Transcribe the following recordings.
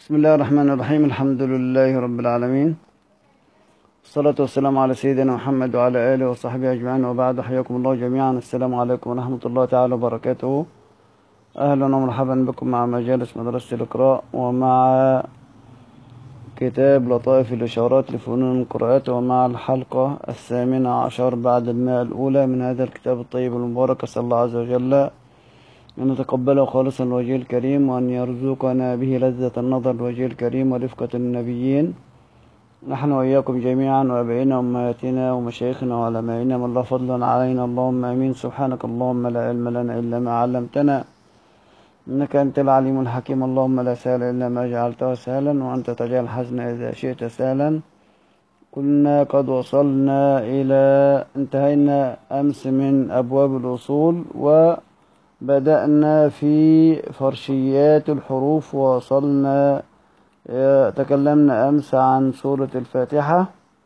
بسم الله الرحمن الرحيم. الحمد لله رب العالمين، الصلاة والسلام على سيدنا محمد وعلى آله وصحبه أجمعين، وبعد. حياكم الله جميعا. السلام عليكم ورحمة الله تعالى وبركاته. أهلا ومرحبا بكم مع مجالس مدرسة الإقراء ومع كتاب لطائف الإشارات لفنون القراءات، ومع الحلقة 18 بعد 100 الأولى من هذا الكتاب الطيب المبارك. أسأل الله عز وجل أن نتقبله خالصا لوجهه الكريم، وأن يرزقنا به لذة النظر لوجهه الكريم ورفقة النبيين، نحن وإياكم جميعا، وأبائنا وأمهاتنا ومشايخنا وعلمائنا من الله فضلا علينا، اللهم آمين. سبحانك اللهم لا علم لنا إلا ما علمتنا، إنك أنت العليم الحكيم. اللهم لا سهل إلا ما جعلته سهلا، وأنت تجعل الحزن إذا شئت سهلا. كنا قد وصلنا إلى انتهينا أمس من أبواب الأصول، وبدأنا في فرشيات الحروف، ووصلنا تكلمنا أمس عن سورة الفاتحة،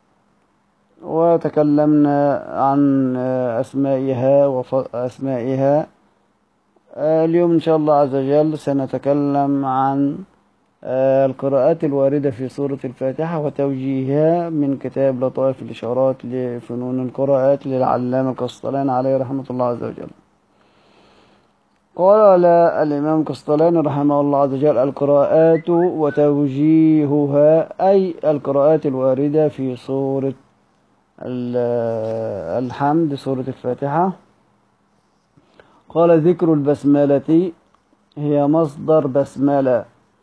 وتكلمنا عن أسمائها. اليوم إن شاء الله عز وجل سنتكلم عن القراءات الواردة في سورة الفاتحة وتوجيهها من كتاب لطائف الإشارات لفنون القراءات للعلامة القسطلاني عليه رحمة الله عز وجل. قال الإمام القسطلاني رحمه الله عز وجل: القراءات وتوجيهها، أي القراءات الواردة في سورة الحمد، سورة الفاتحة. قال: ذكر البسملة هي مصدر بسملة.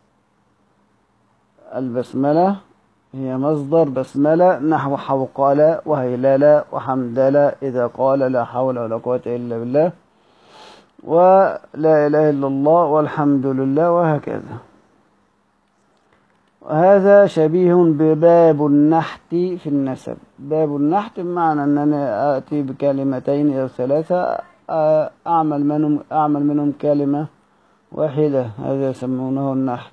البسملة هي مصدر بسملة، نحو حوقلة وهيللة وحمدلة إذا قال لا حول ولا قوة إلا بالله، ولا إله إلا الله، والحمد لله، وهكذا. وهذا شبيه بباب النحت في النسب. باب النحت بمعنى أنني آتي بكلمتين أو ثلاثة، أعمل منهم كلمة واحدة، هذا يسمونه النحت.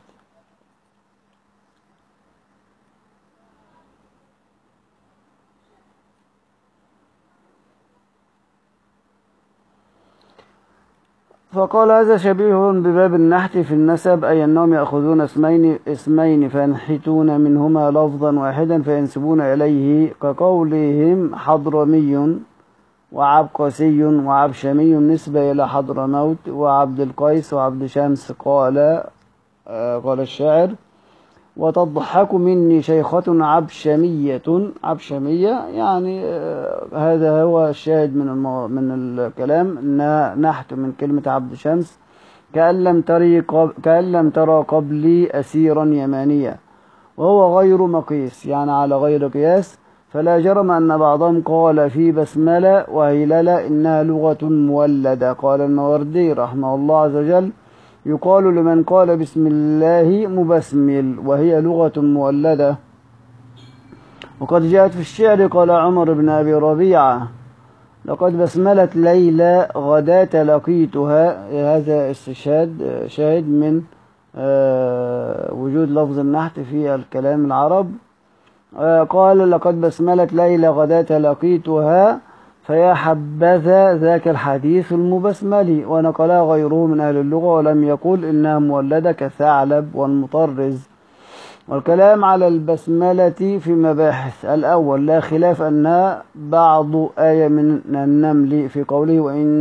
فقال: هذا شبيه بباب النحت في النسب، أي أنهم يأخذون اسمين فينحتون منهما لفظا واحدا فينسبون إليه، كقولهم حضرمي وعبقسي وعبشمي نسبة إلى حضرموت وعبد القيس وعبد شمس. قال الشاعر: وتضحك مني شيخة عبشمية، يعني هذا هو الشاهد من الكلام، إنها نحت من كلمة عبد شمس، كأن لم ترى قبلي أسيرا يمانيا، وهو غير مقيس، يعني على غير قياس. فلا جرم أن بعضهم قال في بسملة وهيللة إنها لغة مولدة. قال الماوردي رحمه الله عز وجل: يقال لمن قال بسم الله مبسمل، وهي لغة مولدة. وقد جاءت في الشعر، قال عمر بن أبي ربيعة: لقد بسملت ليلى غداة لقيتها. هذا استشهاد شاهد من وجود لفظ النحت في الكلام العرب. قال: لقد بسملت ليلى غداة لقيتها، فيا حبذا ذاك الحديث المبسملي. ونقلها غيره من أهل اللغة، ولم يقل إنها مولدة كثعلب والمطرز. والكلام على البسملة في مباحث: الأول، لا خلاف أنها بعض آية من النمل في قوله: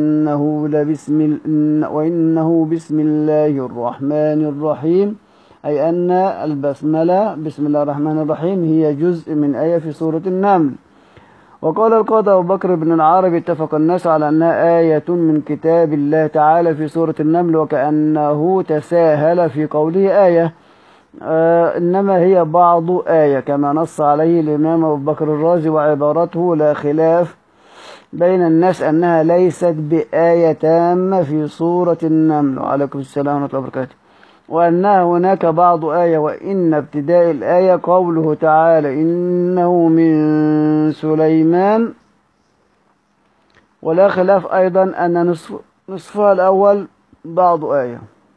وإنه بسم الله الرحمن الرحيم، أي أن البسملة بسم الله الرحمن الرحيم هي جزء من آية في سورة النمل. وقال القاضي أبو بكر بن العربي: اتفق الناس على أنها آية من كتاب الله تعالى في سورة النمل، وكأنه تساهل في قوله آية، إنما هي بعض آية، كما نص عليه الإمام أبو بكر الرازي، وعبارته: لا خلاف بين الناس أنها ليست بآية تامة في سورة النمل. وعليكم السلام ورحمة الله وبركاته. وأنها هناك بعض آية، وإن ابتداء الآية قوله تعالى: إنه من سليمان. ولا خلاف أيضا أن نصفها الأول بعض آية.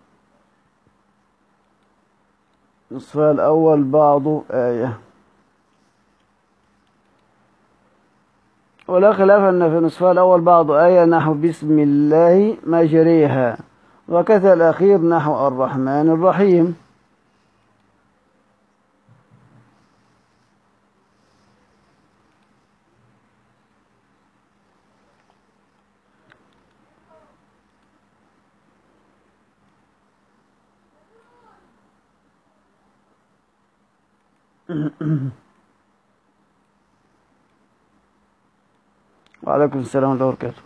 نصفها الأول بعض آية. ولا خلاف أن في نصفها الأول بعض آية، نحو بسم الله مجريها، وكذا الأخير نحو الرحمن الرحيم. وعليكم السلام ورحمة الله وبركاته.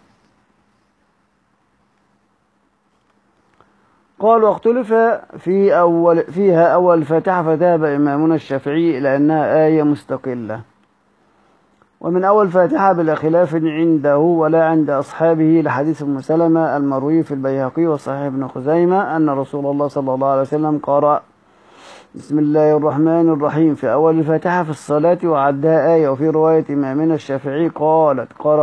قال واختلف فيها أول الفاتحة، فذهب إمامنا الشافعي إلى أنها آية مستقلة. ومن أول الفاتحة بلا خلاف عنده ولا عند أصحابه لحديث أم سلمة المروي في البيهقي وصحيح ابن خزيمة أن رسول الله صلى الله عليه وسلم قرأ بسم الله الرحمن الرحيم في أول الفاتحة في الصلاة وعدها آية. وفي رواية إمامنا الشافعي قالت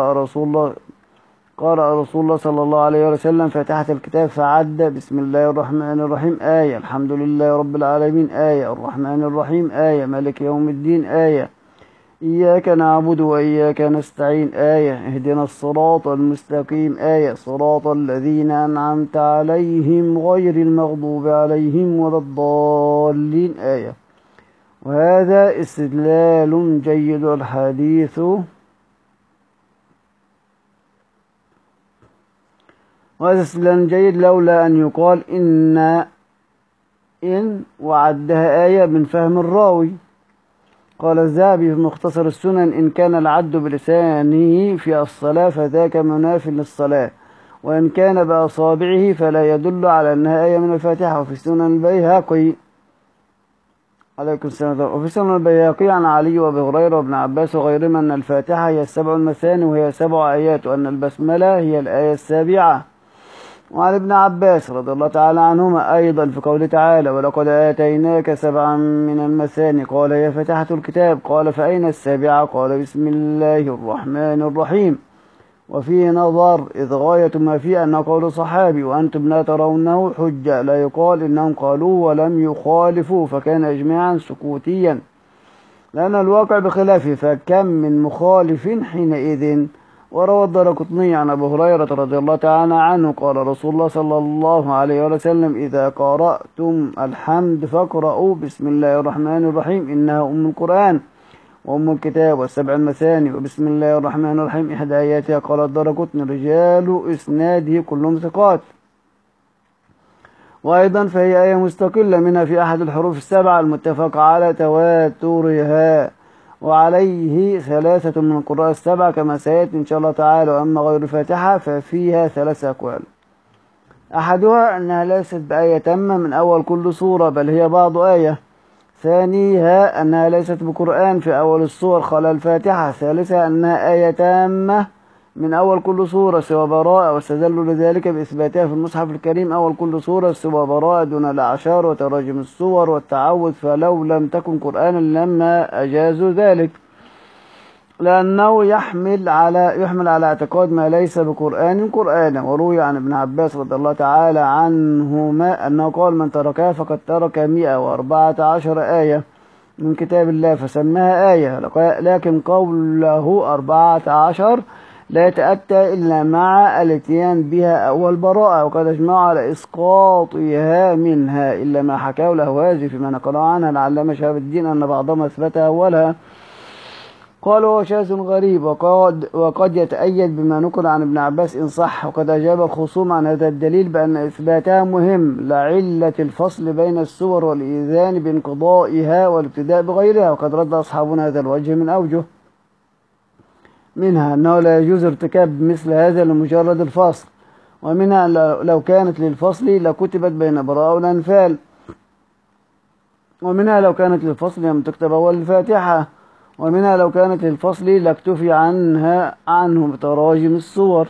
قرأ رسول الله صلى الله عليه وسلم فاتحة الكتاب فعد بسم الله الرحمن الرحيم آية، الحمد لله رب العالمين آية، الرحمن الرحيم آية، مالك يوم الدين آية، إياك نعبد وإياك نستعين آية، اهدنا الصراط المستقيم آية، صراط الذين أنعمت عليهم غير المغضوب عليهم ولا الضالين آية. وهذا استدلال جيد. الحديث وهذا استدلال جيد لولا أن يقال إن وعدها آية من فهم الراوي. قال الذهبي في مختصر السنن إن كان العد بلسانه في الصلاة فذاك مناف للصلاة، وإن كان بأصابعه فلا يدل على أنها آية من الفاتحة. وفي سنن البيهقي عليكم السلام. وفي سنن البيهقي عن علي وابي هريرة وابن عباس وغيرهما أن الفاتحة هي 7 المثاني وهي 7 آيات، وأن البسملة هي الآية 7. وعن ابن عباس رضي الله تعالى عنهما أيضا في قوله تعالى ولقد آتيناك 7 من المثاني قال هي فاتحة الكتاب، قال فأين 7؟ قال بسم الله الرحمن الرحيم. وفيه نظر إذ غاية ما فيه أنه قول صحابي وأنتم لا ترونه حجة، لا يقال إنهم قالوا ولم يخالفوا فكان إجماعا سكوتيا، لأن الواقع بخلافه فكم من مخالف حينئذ. وروى الدارقطني عن أبي هريرة رضي الله تعالى عنه قال رسول الله صلى الله عليه وسلم إذا قرأتم الحمد فاقرأوا بسم الله الرحمن الرحيم إنها أم القرآن وأم الكتاب والسبع المثاني، وبسم الله الرحمن الرحيم إحدى آياتها. قال الدارقطني رجال إسناده كلهم ثقات. وأيضا فهي آية مستقلة منها في أحد الحروف السبعة المتفق على تواترها، وعليه 3 من القراء السبعة كما سيأتي إن شاء الله تعالى. وأما غير الفاتحة ففيها 3 أقوال. أحدها أنها ليست بآية تامة من أول كل سورة بل هي بعض آية. ثانيها أنها ليست بقرآن في أول السور خلال الفاتحة. ثالثها أنها آية تامة من أول كل سورة سوى براءة، واستدلوا لذلك بإثباتها في المصحف الكريم أول كل سورة سوى براءة دون الأعشار وتراجم السور والتعوذ، فلو لم تكن قرآنا لما أجازوا ذلك، لأنه يحمل على اعتقاد ما ليس بقرآن قرآنا. وروي عن ابن عباس رضي الله تعالى عنهما أنه قال من تركها فقد ترك 114 آية من كتاب الله فسماها آية، لكن قوله 14 لا يتأتى إلا مع الاتيان بها أول براءة، وقد اجمعوا على إسقاطها منها إلا ما حكاه الأهوازي فيما نقل عنها العلامة شهاب الدين أن بعضهم أثبتها أولها. قال هو شاذ غريب وقد يتأيد بما نقل عن ابن عباس إن صح. وقد أجاب الخصوم عن هذا الدليل بأن إثباتها مهم لعلة الفصل بين السور والإذان بانقضائها والابتداء بغيرها. وقد رد أصحابنا هذا الوجه من أوجه، منها أنه لا يجوز ارتكاب مثل هذا لمجرد الفصل، ومنها لو كانت للفصل لكتبت بين براءة والأنفال، ومنها لو كانت للفصل لم تكتب أول الفاتحة، ومنها لو كانت للفصل لاكتفي عنه بتراجم السور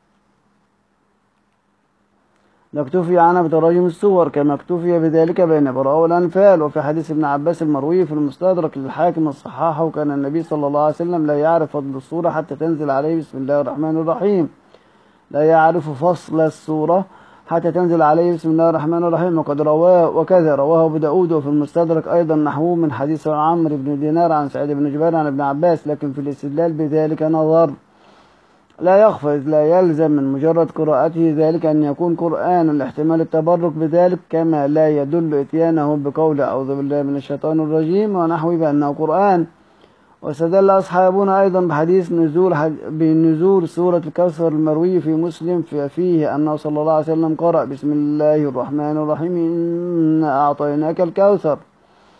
كما اكتفي بذلك بين براءة والأنفال. وفي حديث ابن عباس المروي في المستدرك للحاكم الصحاح وكان النبي صلى الله عليه وسلم لا يعرف فضل السورة حتى تنزل عليه بسم الله الرحمن الرحيم، لا يعرف فصل السورة حتى تنزل عليه بسم الله الرحمن الرحيم. وكذا رواه أبو داود وفي المستدرك أيضا نحوه من حديث عمرو بن دينار عن سعيد بن جبير عن ابن عباس، لكن في الاستدلال بذلك نظر لا يخفى، إذ لا يلزم من مجرد قراءته ذلك أن يكون قرآن لاحتمال التبرك بذلك، كما لا يدل إتيانه بقول أعوذ بالله من الشيطان الرجيم ونحوه بأنه قرآن. واستدل أصحابنا أيضا بحديث بنزول سورة الكوثر المروي في مسلم فيه أنه صلى الله عليه وسلم قرأ بسم الله الرحمن الرحيم إنا أعطيناك الكوثر.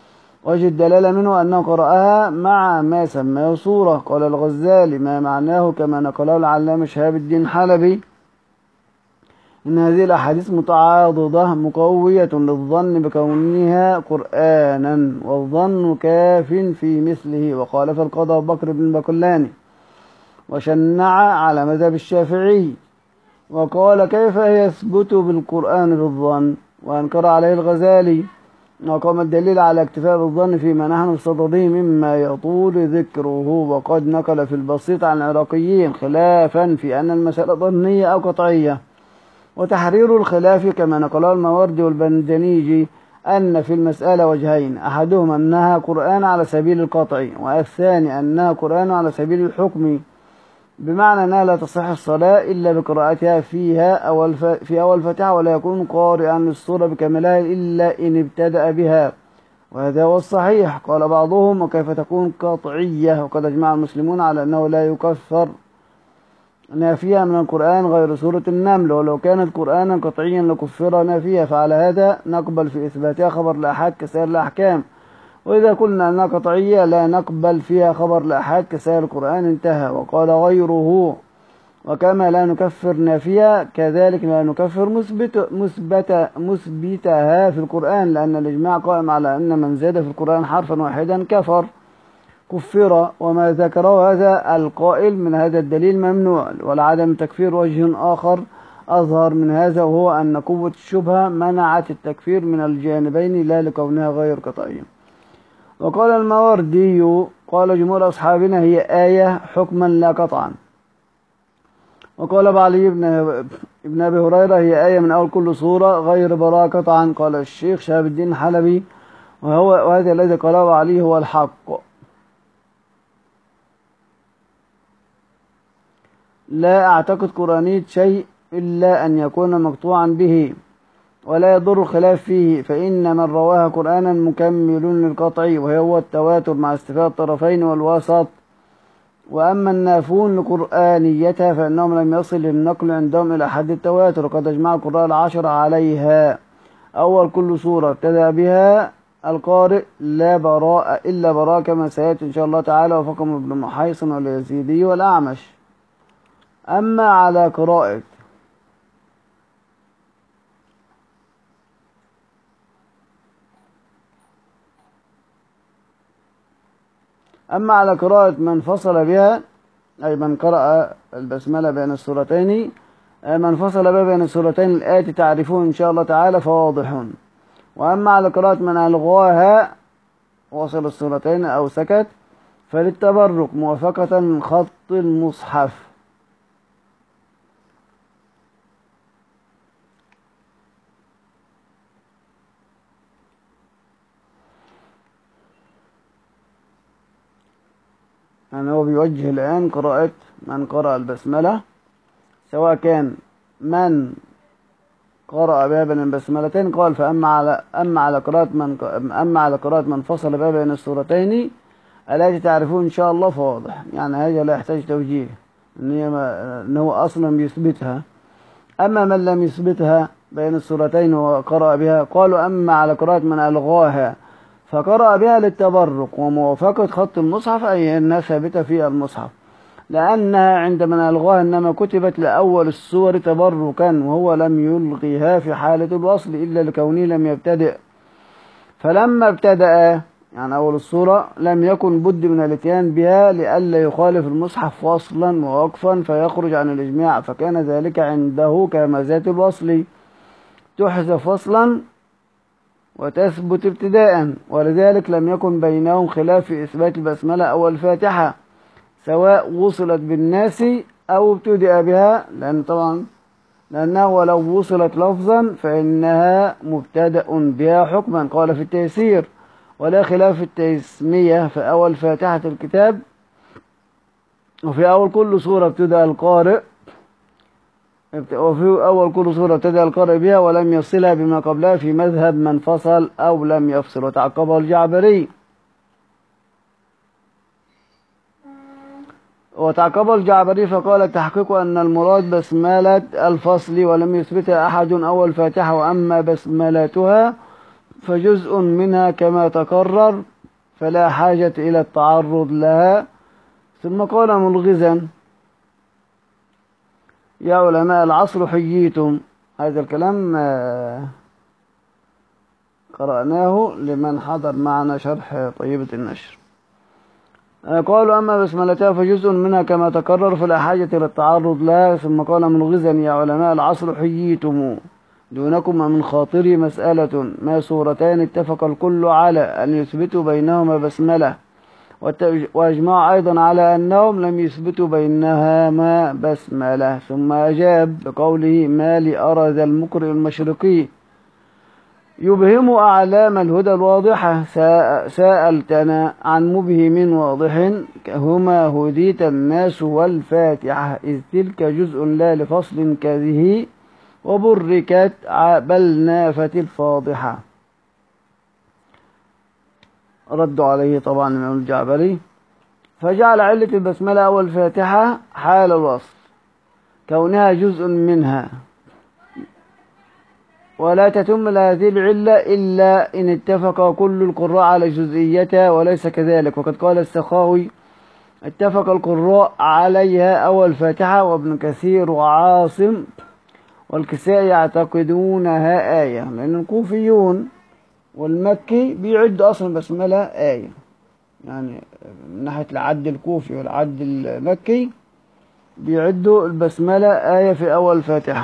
وجه الدلالة منه أنه قرأها مع ما سماه سورة. قال الغزالي ما معناه كما نقله العلامة شهاب الدين حلبي إن هذه الأحاديث متعاضدة مقوية للظن بكونها قرآنا، والظن كاف في مثله. وخالف القاضي أبو بكر بن البقلاني وشنع على مذهب الشافعي وقال كيف يثبت بالقرآن بالظن، وأنكر عليه الغزالي وقام الدليل على اكتفاء بالظن فيما نحن بصدده مما يطول ذكره. وقد نقل في البسيط عن العراقيين خلافا في أن المسألة ظنية أو قطعية، وتحرير الخلاف كما نقله الماوردي والبندنيجي أن في المسألة وجهين، أحدهما أنها قرآن على سبيل القطع، والثاني أنها قرآن على سبيل الحكم، بمعنى أنها لا تصح الصلاة إلا بقراءتها في أول فتحة، ولا يكون قارئا للسورة بكملها إلا إن ابتدأ بها، وهذا هو الصحيح. قال بعضهم وكيف تكون قطعية، وقد أجمع المسلمون على أنه لا يكفر نافية من القرآن غير سورة النمل، ولو كانت قرآنا قطعيا لكفر نافية، فعلى هذا نقبل في إثباتها خبر الآحاد كسائر الأحكام، وإذا قلنا أنها قطعية لا نقبل فيها خبر الآحاد كسائر القرآن. انتهى. وقال غيره وكما لا نكفر نافية كذلك لا نكفر مثبتها في القرآن، لأن الإجماع قائم على أن من زاد في القرآن حرفا واحدا كفر، وما ذكره هذا القائل من هذا الدليل ممنوع، ولعدم تكفير وجه آخر أظهر من هذا، وهو أن قوة الشبهة منعت التكفير من الجانبين لا لكونها غير قطعية. وقال الماوردي قال جمهور أصحابنا هي آية حكما لا قطعا. وقال أبو علي ابن أبي هريرة هي آية من أول كل سورة غير براءة قطعا. قال الشيخ شهاب الدين الحلبي وهذا الذي قاله عليه هو الحق. لا أعتقد قرآنية شيء إلا أن يكون مقطوعا به، ولا يضر الخلاف فيه، فإن من رواها قرآنا مكمل للقطع، وهو التواتر مع استفاء الطرفين والوسط. وأما النافون لقرآنيتها فإنهم لم يصل النقل عندهم إلى حد التواتر، وقد أجمع القراء العشرة عليها. أول كل سورة ابتدأ بها القارئ لا براء إلا براء كما سيأتي إن شاء الله تعالى، وفقهم ابن محيصن واليزيدي والأعمش. أما على قراءة من فصل بها، أي من قرأ البسملة بين السورتين، من فصل بها بين السورتين الآتي تعرفون إن شاء الله تعالى فواضحون. وأما على قراءة من ألغاها وصل السورتين أو سكت فللتبرك موافقة من خط المصحف. يعني هو بيوجه الآن قراءة من قرأ البسملة، سواء كان من قرأ بها بين البسملتين قال أما على قراءة من فصل بها بين السورتين التي تعرفون إن شاء الله فواضح. يعني هذا لا يحتاج توجيه، إن هو أصلا بيثبتها. أما من لم يثبتها بين السورتين وقرأ بها قالوا أما على قراءة من ألغاها فقرأ بها للتبرك وموافقة خط المصحف، أي أنها ثابتة في المصحف، لأنها عندما ألغاها إنما كتبت لأول السور تبركا، وهو لم يلغيها في حالة الوصل إلا لكونه لم يبتدئ. فلما ابتدأ يعني أول السورة لم يكن بد من الاتيان بها لئلا يخالف المصحف وصلا ووقفا فيخرج عن الإجماع، فكان ذلك عنده كمزات الوصل تحذف وصلا وتثبت ابتداء، ولذلك لم يكن بينهم خلاف في إثبات البسملة أو الفاتحة سواء وصلت بالناس أو ابتدأ بها، لأنها ولو وصلت لفظا فإنها مبتدأ بها حكما. قال في التيسير ولا خلاف في التسمية في أول فاتحة الكتاب وفي أول كل سورة ابتدأ القارئ بها ولم يفصلها بما قبلها في مذهب من فصل أو لم يفصل. وتعقبه الجعبري فقال تحقيق أن المراد بسملة الفصل ولم يثبتها أحد أول فاتحة، وأما بسملتها فجزء منها كما تقرر فلا حاجة إلى التعرض لها. ثم قال ملغزا: يا علماء العصر حييتم. هذا الكلام قرأناه لمن حضر معنا شرح طيبة النشر. قالوا: أما بسملتها فجزء منها كما تكرر فلا حاجة إلى التعرض لها. ثم قال ملغزا: يا علماء العصر حييتم، دونكم من خاطري مسألة، ما سورتان اتفق الكل على أن يثبتوا بينهما بسملة، وأجمعوا أيضا على أنهم لم يثبتوا بينهما بسملة. ثم أجاب بقوله: ما لي أرى ذا المقرئ المشرقي يبهم أعلام الهدى الواضحة، سألتنا عن مبهم واضح، هما هديت الناس والفاتحة، إذ تلك جزء لا لفصل كذه، وبركت بل نافت الفاضحة. ردوا عليه طبعا الإمام الجعبري، فجعل علة البسملة أول الفاتحة حال الوصل كونها جزء منها، ولا تتم هذه العلة إلا إن اتفق كل القراء على جزئيتها، وليس كذلك. وقد قال السخاوي: اتفق القراء عليها أول الفاتحة، وابن كثير وعاصم والكسائي يعتقدونها آية، لأن الكوفيون والمكي بيعدوا أصلا بسملة آية، يعني من ناحية العد الكوفي والعد المكي بيعدوا البسملة آية في أول الفاتحة.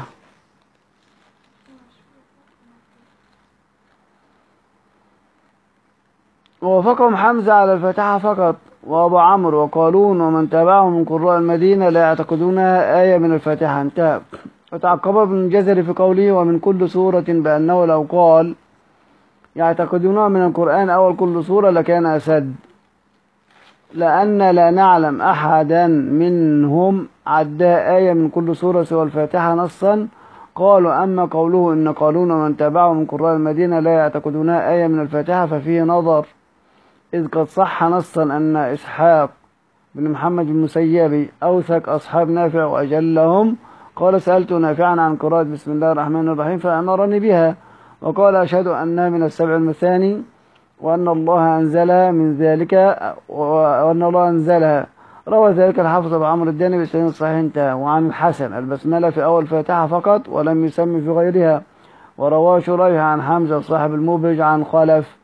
ووافقهم حمزة على الفاتحة فقط، وأبو عمرو وقالون ومن تابعهم من قراء المدينة لا يعتقدونها آية من الفاتحة. انتهى. وتعقب ابن الجزري في قوله: ومن كل سورة، بأنه لو قال يعتقدونها من القرآن أول كل سورة لكان أسد، لأن لا نعلم أحدا منهم عدى آية من كل سورة سوى الفاتحة نصا. قالوا: أما قوله إن قالون ومن تابعه من قراء المدينة لا يعتقدونها آية من الفاتحة ففيه نظر، إذ قد صح نصا أن إسحاق بن محمد المسيبي أوثق أصحاب نافع وأجلهم، قال: سألت نافعا عن قراءة بسم الله الرحمن الرحيم فأمرني بها، وقال: أشهد أنها من السبع المثاني، وأن الله أنزلها من ذلك، وأن الله أنزلها. روى ذلك الحافظ أبو عمرو الداني بإسناد صحيح. انتهى. وعن الحسن: البسملة في أول فاتحة فقط ولم يسمي في غيرها. ورواه شريح عن حمزة صاحب المبهج عن خلف.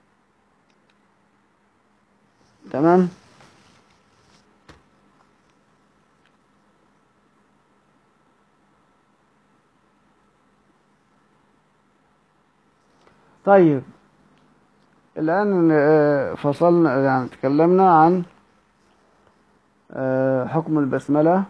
تمام. طيب، الآن فصلنا، يعني تكلمنا عن حكم البسملة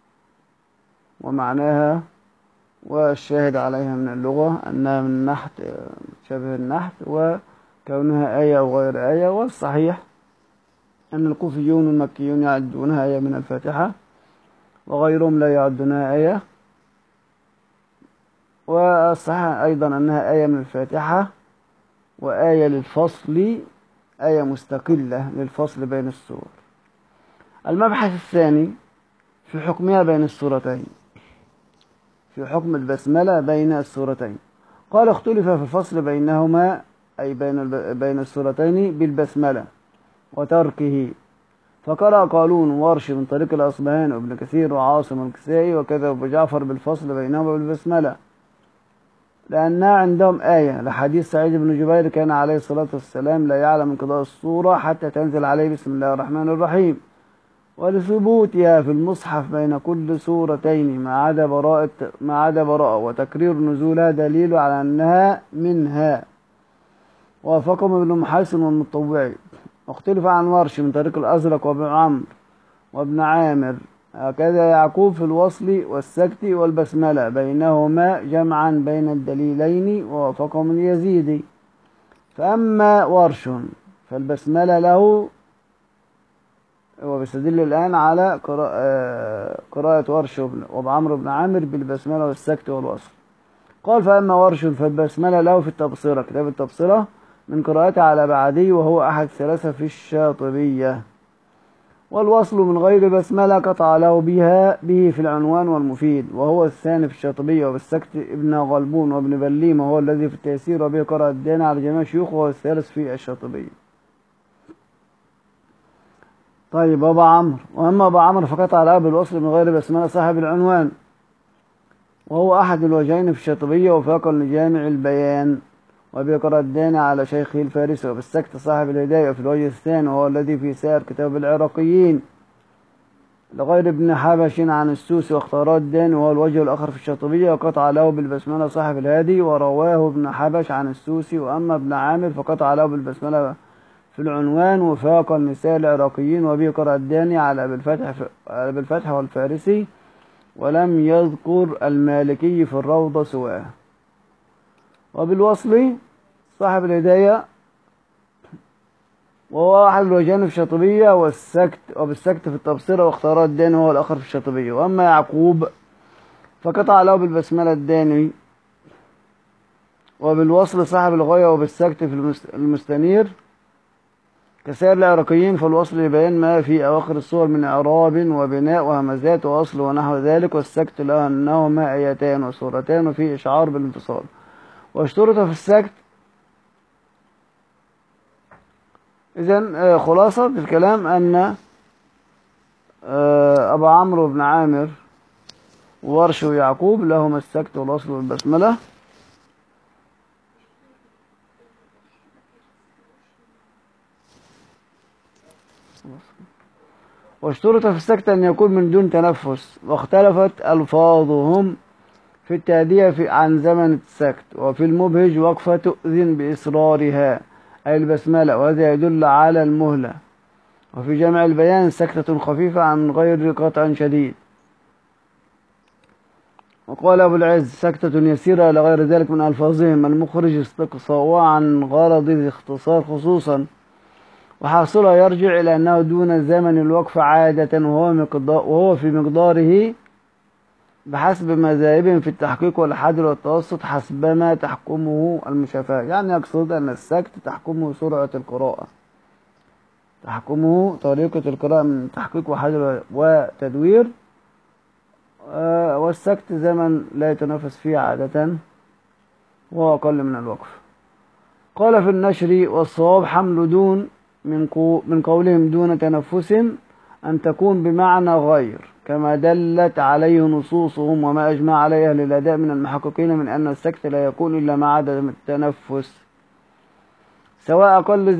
ومعناها والشاهد عليها من اللغة أنها من النحت، شبه النحت، وكونها آية أو غير آية. والصحيح أن الكوفيون والمكيون يعدونها آية من الفاتحة، وغيرهم لا يعدونها آية. والصحيح أيضا أنها آية من الفاتحة وآية للفصل، آية مستقلة للفصل بين السور. المبحث الثاني في حكمها بين السورتين، في حكم البسملة بين السورتين. قال: اختلف في الفصل بينهما، أي بين السورتين بالبسملة وتركه، فقرأ قالون وورش من طريق الأصبهان وابن كثير وعاصم الكسائي وكذا أبو جعفر بالفصل بينهما بالبسملة، لأنها عندهم آية لحديث سعيد بن جبير: كان عليه الصلاة والسلام لا يعلم انقضاء السورة حتى تنزل عليه بسم الله الرحمن الرحيم، ولثبوتها في المصحف بين كل سورتين ما عدا براءة وتكرير نزولها دليل على أنها منها. وافقهم ابن محاسن والمطوعي. واختلف عن ورش من طريق الأزرق وابن عمرو وابن عامر، هكذا يعقوب في الوصل والسكت والبسملة بينهما جمعا بين الدليلين، ووافقهم اليزيدي. فأما ورش فالبسملة له، وبيستدل الآن على قراءة ورش وابن عمرو بن عامر بالبسملة والسكت والوصل. قال: فأما ورش فالبسملة له في التبصرة، كتاب التبصرة، من قراءته على بعدي، وهو أحد ثلاثة في الشاطبية. والوصل من غير بسملة قطع له به في العنوان والمفيد، وهو الثاني في الشاطبية. وبالسكت ابن غلبون وابن بليم، وهو الذي في التيسير، وبه قرأ الداني على جميع شيوخه، وهو الثالث في الشاطبية. طيب أبا عمرو، وأما أبا عمرو فقطع الأب بالوصل من غير بسملة صاحب العنوان، وهو أحد الوجهين في الشاطبية وفاق لجامع البيان، وبيقرأ الداني على شيخه الفارسي، وبالسكت صاحب الهداية في الوجه الثاني وهو الذي في سائر كتاب العراقيين لغير ابن حبش عن السوسي، واختارات الداني وهو الوجه الآخر في الشاطبية، وقطع له بالبسملة صاحب الهادي ورواه ابن حبش عن السوسي. وأما ابن عامر فقطع له بالبسملة في العنوان وفاق النساء العراقيين، وبه قرأ الداني على بالفتح والفارسي، ولم يذكر المالكي في الروضة سواه. وبالوصل صاحب الهداية وهو أحد الوجهين في الشاطبية، وبالسكت في التبصرة، واختارات الداني وهو الآخر في الشاطبية. وأما يعقوب فقطع له بالبسملة الداني، وبالوصل صاحب الغاية، وبالسكت في المستنير كسائر العراقيين، فالوصل لبيان ما في أواخر الصور من إعراب وبناء وهمزات وأصل ونحو ذلك، والسكت له أنهما آيتان وسورتان وفي إشعار بالانفصال. واشترط في السكت. إذن خلاصة الكلام أن أبا عمرو بن عامر وورش ويعقوب لهما السكت والوصل والبسملة. واشترط في السكت أن يكون من دون تنفس، واختلفت ألفاظهم في التأدية عن زمن السكت. وفي المبهج وقفة تؤذن بإصرارها أي البسملة، وهذا يدل على المهلة. وفي جمع البيان سكتة خفيفة عن غير قطع شديد. وقال أبو العز سكتة يسيرة إلى غير ذلك من ألفاظهم المخرج استقصاء عن غرض الاختصار خصوصا، وحاصلها يرجع إلى أنه دون زمن الوقف عادة، وهو في مقداره بحسب مذاهبهم في التحقيق والحذر والتوسط حسبما تحكمه المشافهة. يعني يقصد أن السكت تحكمه سرعة القراءة، تحكمه طريقة القراءة من تحقيق وحذر وتدوير، والسكت زمن لا يتنفس فيه عادة وهو أقل من الوقف. قال في النشر والصواب حمل دون من قولهم دون تنفس أن تكون بمعنى غير، كما دلت عليه نصوصهم وما أجمع عليه أهل الأداء من المحققين من أن السكت لا يكون إلا مع عدم التنفس، سواء أقل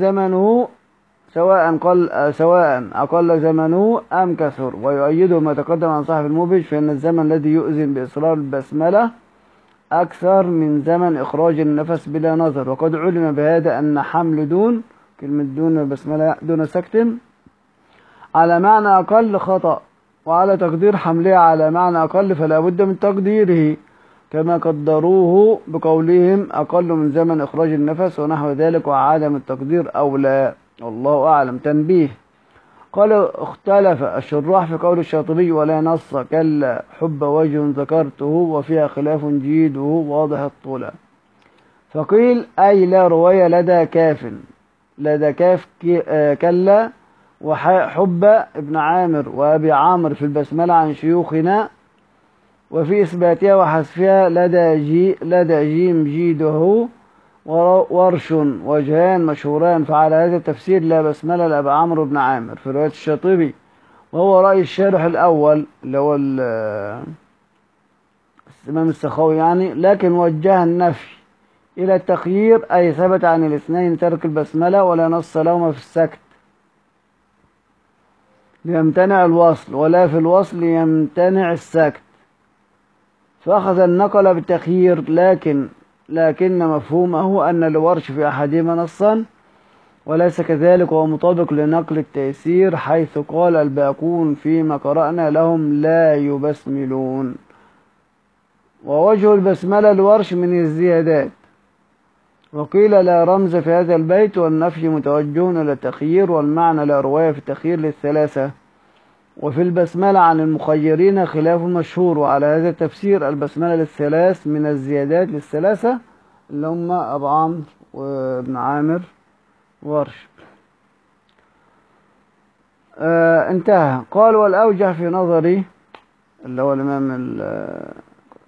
زمنه أم كثر. ويؤيده ما تقدم عن صاحب المبهج فإن الزمن الذي يؤذن بإصرار البسملة أكثر من زمن إخراج النفس بلا نظر. وقد علم بهذا أن حمل دون كلمة دون البسملة دون سكت على معنى أقل خطأ، وعلى تقدير حملها على معنى أقل فلا بد من تقديره، كما قدروه بقولهم أقل من زمن إخراج النفس ونحو ذلك، وعدم التقدير أولى. والله أعلم. تنبيه. قال اختلف الشراح في قول الشاطبي ولا نص كلا حب وجه ذكرته وفيها خلاف جيده واضح الطولة. فقيل أي لا رواية لدى كاف كلا وحب ابن عامر وأبي عامر في البسملة عن شيوخنا، وفي إثباتها وحذفها لدى جيم جيده ورش وجهان مشهوران، فعلى هذا التفسير لا بسملة لأبي عمرو بن عامر في رواية الشاطبي، وهو رأي الشارح الأول اللي هو الإمام السخاوي يعني، لكن وجه النفي إلى التخيير أي ثبت عن الاثنين ترك البسملة ولا نص لهما في السكت ليمتنع الوصل، ولا في الوصل يمتنع السكت، فأخذ النقل بالتخيير، لكن مفهومه أن لورش في أحدهما نصا وليس كذلك، وهو مطابق لنقل التيسير حيث قال الباقون فيما قرأنا لهم لا يبسملون. ووجه البسملة لورش من الزيادات. وقيل لا رمز في هذا البيت، والنفي متوجه إلى التخيير، والمعنى لا رواية في التخيير للثلاثة. وفي البسملة عن المخيرين خلاف مشهور، وعلى هذا التفسير البسملة للثلاث من الزيادات للثلاثة اللي هم أبو عمرو وابن عامر وورش. انتهى. قال والأوجه في نظري اللي هو الإمام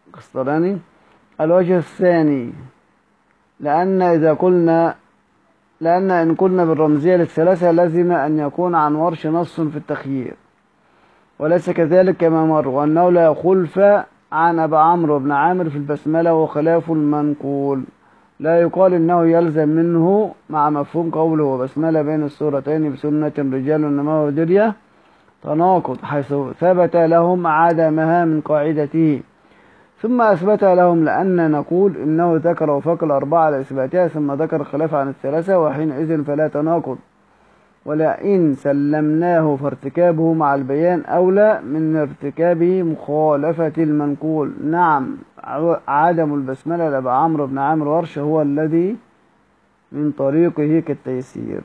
القسطلاني الوجه الثاني، لأن إذا قلنا لأن إن قلنا بالرمزية للثلاثة لازم أن يكون عن ورش نص في التخيير، وليس كذلك كما مر، وأنه لا خلف عن أبي عمرو بن عامر في البسملة وخلاف المنقول. لا يقال إنه يلزم منه مع مفهوم قوله وبسملة بين السورتين بسنة رجال إنما هو درية تناقض، حيث ثبت لهم عدمها من قاعدته ثم أثبتها لهم، لأن نقول إنه ذكر وفاق الأربعة على إثباتها ثم ذكر الخلاف عن الثلاثة، وحينئذ فلا تناقض. ولئن سلمناه فارتكابه مع البيان أولى من ارتكابه مخالفة المنقول. نعم، عدم البسملة لأبي عمرو بن عامر ورش هو الذي من طريقه كالتيسير.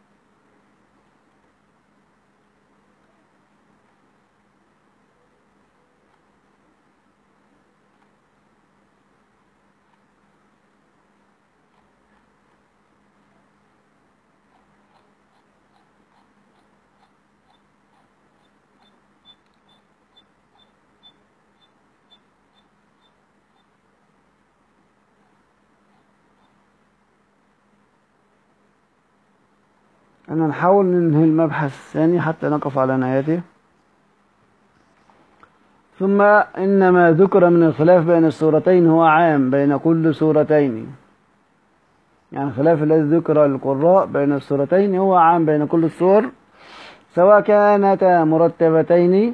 أنا نحاول ننهي المبحث الثاني حتى نقف على نهايته. ثم إنما ذكر من الخلاف بين السورتين هو عام بين كل سورتين، يعني الخلاف الذي ذكر للقراء بين السورتين هو عام بين كل السور، سواء كانتا مرتبتين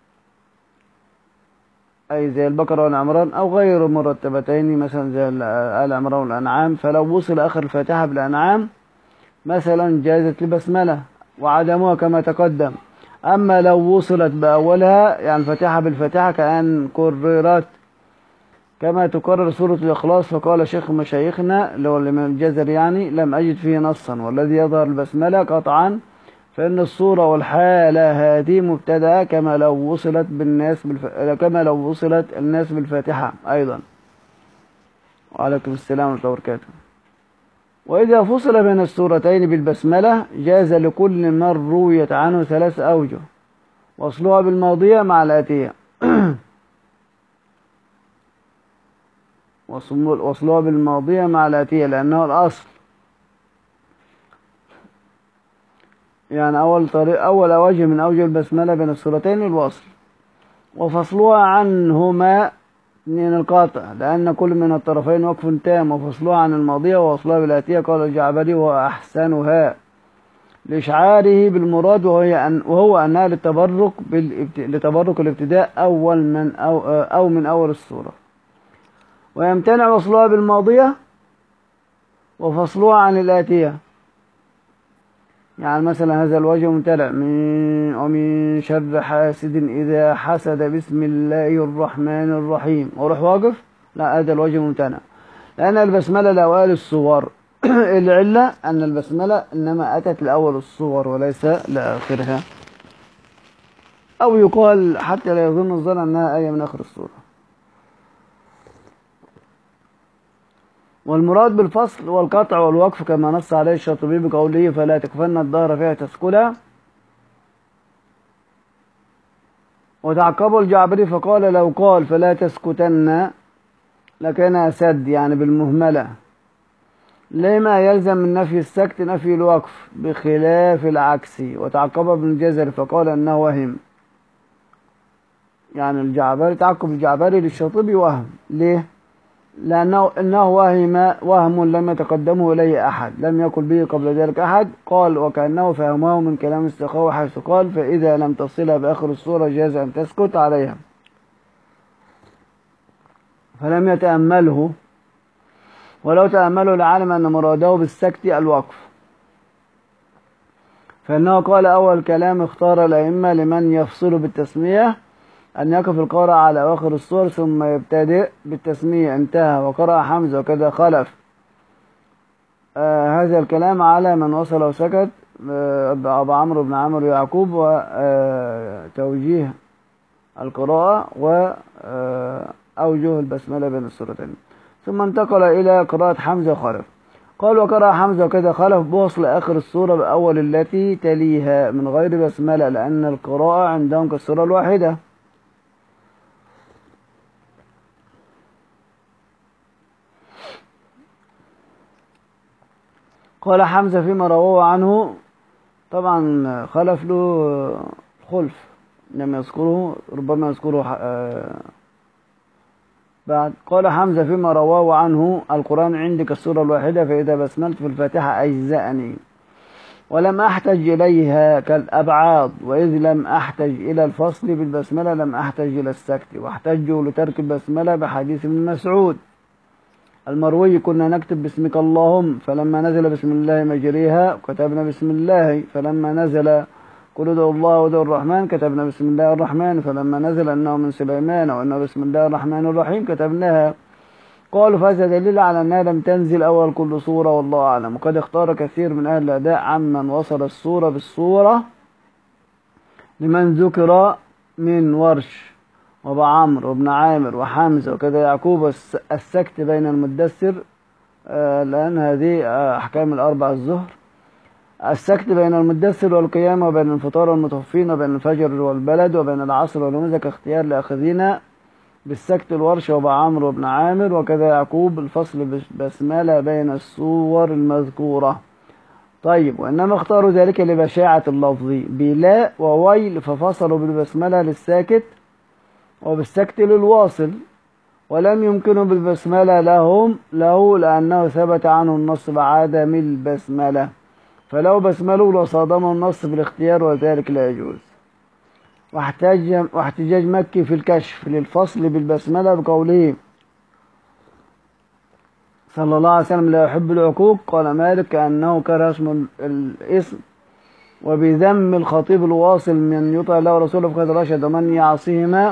أي زي البقرة والعمران أو غير مرتبتين مثلا زي آل عمران والأنعام. فلو وصل آخر الفاتحة بالأنعام مثلا جازت البسملة وعدمها كما تقدم. أما لو وصلت بأولها يعني الفاتحة بالفاتحة كأن كررت كما تكرر سورة الإخلاص، فقال شيخ مشايخنا اللي هو الإمام الجزري يعني لم أجد فيه نصا، والذي يظهر البسملة قطعا فإن الصورة والحالة هذه مبتدأة كما لو وصلت كما لو وصلت الناس بالفاتحة أيضا. وعليكم السلام ورحمة الله وبركاته. وإذا فصل بين السورتين بالبسملة جاز لكل من رويت عنه ثلاث أوجه، وصلها بالماضية مع الآتية وصلها بالماضية مع الآتية لأنه الأصل، يعني أول وجه من أوجه البسملة بين السورتين الوصل، وفصلها عنهما من القاطع لأن كل من الطرفين وقف تام، وفصلها عن الماضية ووصلها بالآتية قال الجعبري وهو أحسنها لإشعاره بالمراد وهو أنها لتبرك الابتداء أو من أول السورة. ويمتنع وصلها بالماضية وفصلها عن الآتية، يعني مثلا هذا الوجه ممتنع ومن شر حاسد إذا حسد بسم الله الرحمن الرحيم وروح واقف، لا هذا الوجه ممتنع لأن البسملة لأوائل الصور. العلة أن البسملة إنما أتت لأول الصور وليس لآخرها، أو يقال حتى لا يظن الظن أنها آية من آخر الصورة. والمراد بالفصل والقطع والوقف كما نص عليه الشاطبي بقوله فلا تكفن الدهر فيها تسكلا. وتعقبه الجعبري فقال لو قال فلا تسكتن لكان أسد يعني بالمهملة، لما يلزم من نفي السكت نفي الوقف بخلاف العكس. وتعقب ابن الجزري فقال أنه وهم، يعني الجعبري تعقب الجعبري للشاطبي وهم. ليه؟ لأنه وهم لم يتقدمه إليه أحد، لم يقل به قبل ذلك أحد. قال وكأنه فهمه من كلام السخاوي حيث قال فإذا لم تصلها بآخر السورة جاز أن تسكت عليها، فلم يتأمله، ولو تأمله لعلم أن مراده بالسكت الوقف، فإنه قال أول كلام اختار الأئمة لمن يفصل بالتسمية أن يقف القارئ على أواخر السور ثم يبتدئ بالتسمية انتهى، وقرأ حمزة وكذا خلف. هذا الكلام على من وصل وسكت أبو عمرو بن عمرو يعقوب وتوجيه القراءة وأوجه البسملة بين السورتين. ثم انتقل إلى قراءة حمزة وخلف. قال وقرأ حمزة وكذا خلف بوصل آخر السورة بأول التي تليها من غير بسملة، لأن القراءة عندهم كالسورة الواحدة. قال حمزة فيما رواه عنه، طبعا خلف له خلف لم يذكره، ربما يذكره بعد. قال حمزة فيما رواه عنه: القرآن عندك السورة الواحدة، فإذا بسملت في الفاتحة أجزأني ولم أحتج إليها كالأبعاض، وإذ لم أحتج إلى الفصل بالبسملة لم أحتج إلى السكت. واحتجوا لترك البسملة بحديث ابن مسعود المروي: كنا نكتب باسمك اللهم، فلما نزل بسم الله مجريها كتبنا بسم الله، فلما نزل قل ادعوا الله وادعوا الرحمن كتبنا بسم الله الرحمن، فلما نزل أنه من سليمان وأنه بسم الله الرحمن الرحيم كتبناها. قالوا فهذا دليل على أنها لم تنزل أول كل سورة، والله أعلم. وقد اختار كثير من أهل الأداء عمن وصل السورة بالسورة لمن ذكر من ورش وابو عمرو وابن عامر وحمزة وكذا يعقوب السكت بين المدثر، لأن هذه أحكام الأربع الظهر، السكت بين المدثر والقيام، وبين الفطار والمتوفين، وبين الفجر والبلد، وبين العصر والهمزة، كاختيار لأخذين بالسكت الورش وابو عمرو وابن عامر وكذا يعقوب، الفصل بسملة بين الصور المذكورة. طيب، وإنما اختاروا ذلك لبشاعة اللفظ بلا وويل، ففصلوا بالبسملة للساكت وبالسكت للواصل، ولم يمكنوا بالبسملة له لأنه ثبت عنه النص بعدم البسملة، فلو بسملوا لصادموا النص بالاختيار وذلك لا يجوز. واحتجاج مكي في الكشف للفصل بالبسملة بقوله صلى الله عليه وسلم: لا يحب العقوق. قال مالك: كأنه كره اسم الاسم. وبذم الخطيب الواصل: من يطع الله ورسوله فقد رشد، ومن يعصيهما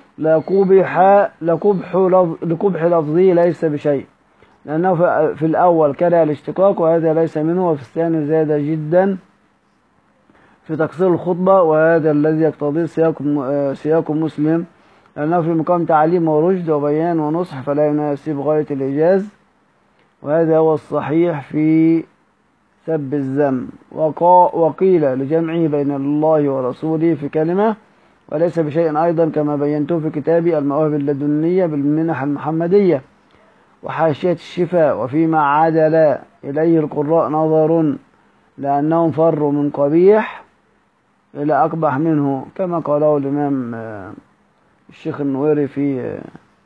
لقبح لفظه ليس بشيء، لأنه في الأول كره الاشتقاق وهذا ليس منه، وفي الثاني زاد جدا في تقصير الخطبة وهذا الذي يقتضيه سياق مسلم، لأنه في مقام تعليم ورشد وبيان ونصح فلا يناسب غاية الإيجاز، وهذا هو الصحيح في سب الذم. وقيل لجمعه بين الله ورسوله في كلمة وليس بشيء أيضا، كما بينته في كتابي المواهب اللدنية بالمنح المحمدية وحاشية الشفاء. وفيما عدل إليه القراء نظر، لأنهم فروا من قبيح إلى أقبح منه، كما قاله الإمام الشيخ النويري في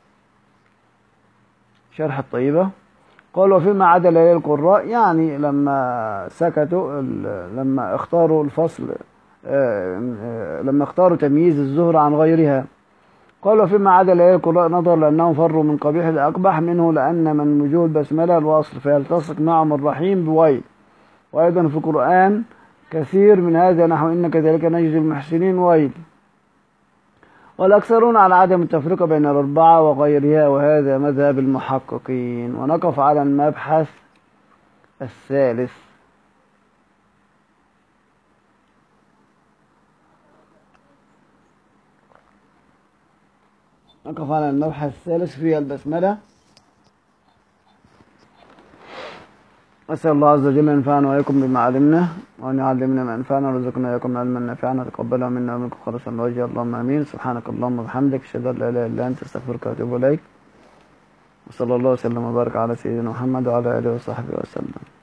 شرح الطيبة. قال: وفيما عدل إليه القراء، يعني لما سكتوا، لما اختاروا الفصل، لما اختاروا تمييز الزهر عن غيرها. قال: وفيما عدل إليه القراء نظر، لأنهم فروا من قبيح لأقبح منه، لأن من وجوه البسملة الوصل فيلتصق معهم الرحيم بويل. وأيضا في القرآن كثير من هذا، نحو إن كذلك نجزي المحسنين ويل. والأكثرون على عدم التفرقة بين الأربعة وغيرها، وهذا مذهب المحققين. ونقف على المبحث الثالث. نقف على المبحث الثالث في البسملة. أسأل الله عز وجل أن ينفعنا وإياكم بما علمنا، وأن يعلمنا ما ينفعنا، ويرزقنا إياكم علما نافعا، وتقبله منا ومنكم خالصا لوجهه، اللهم آمين. سبحانك اللهم وبحمدك، أشهد أن لا إله إلا أنت، أستغفرك وأتوب إليك. وصلى الله وسلم وبارك على سيدنا محمد وعلى آله وصحبه وسلم.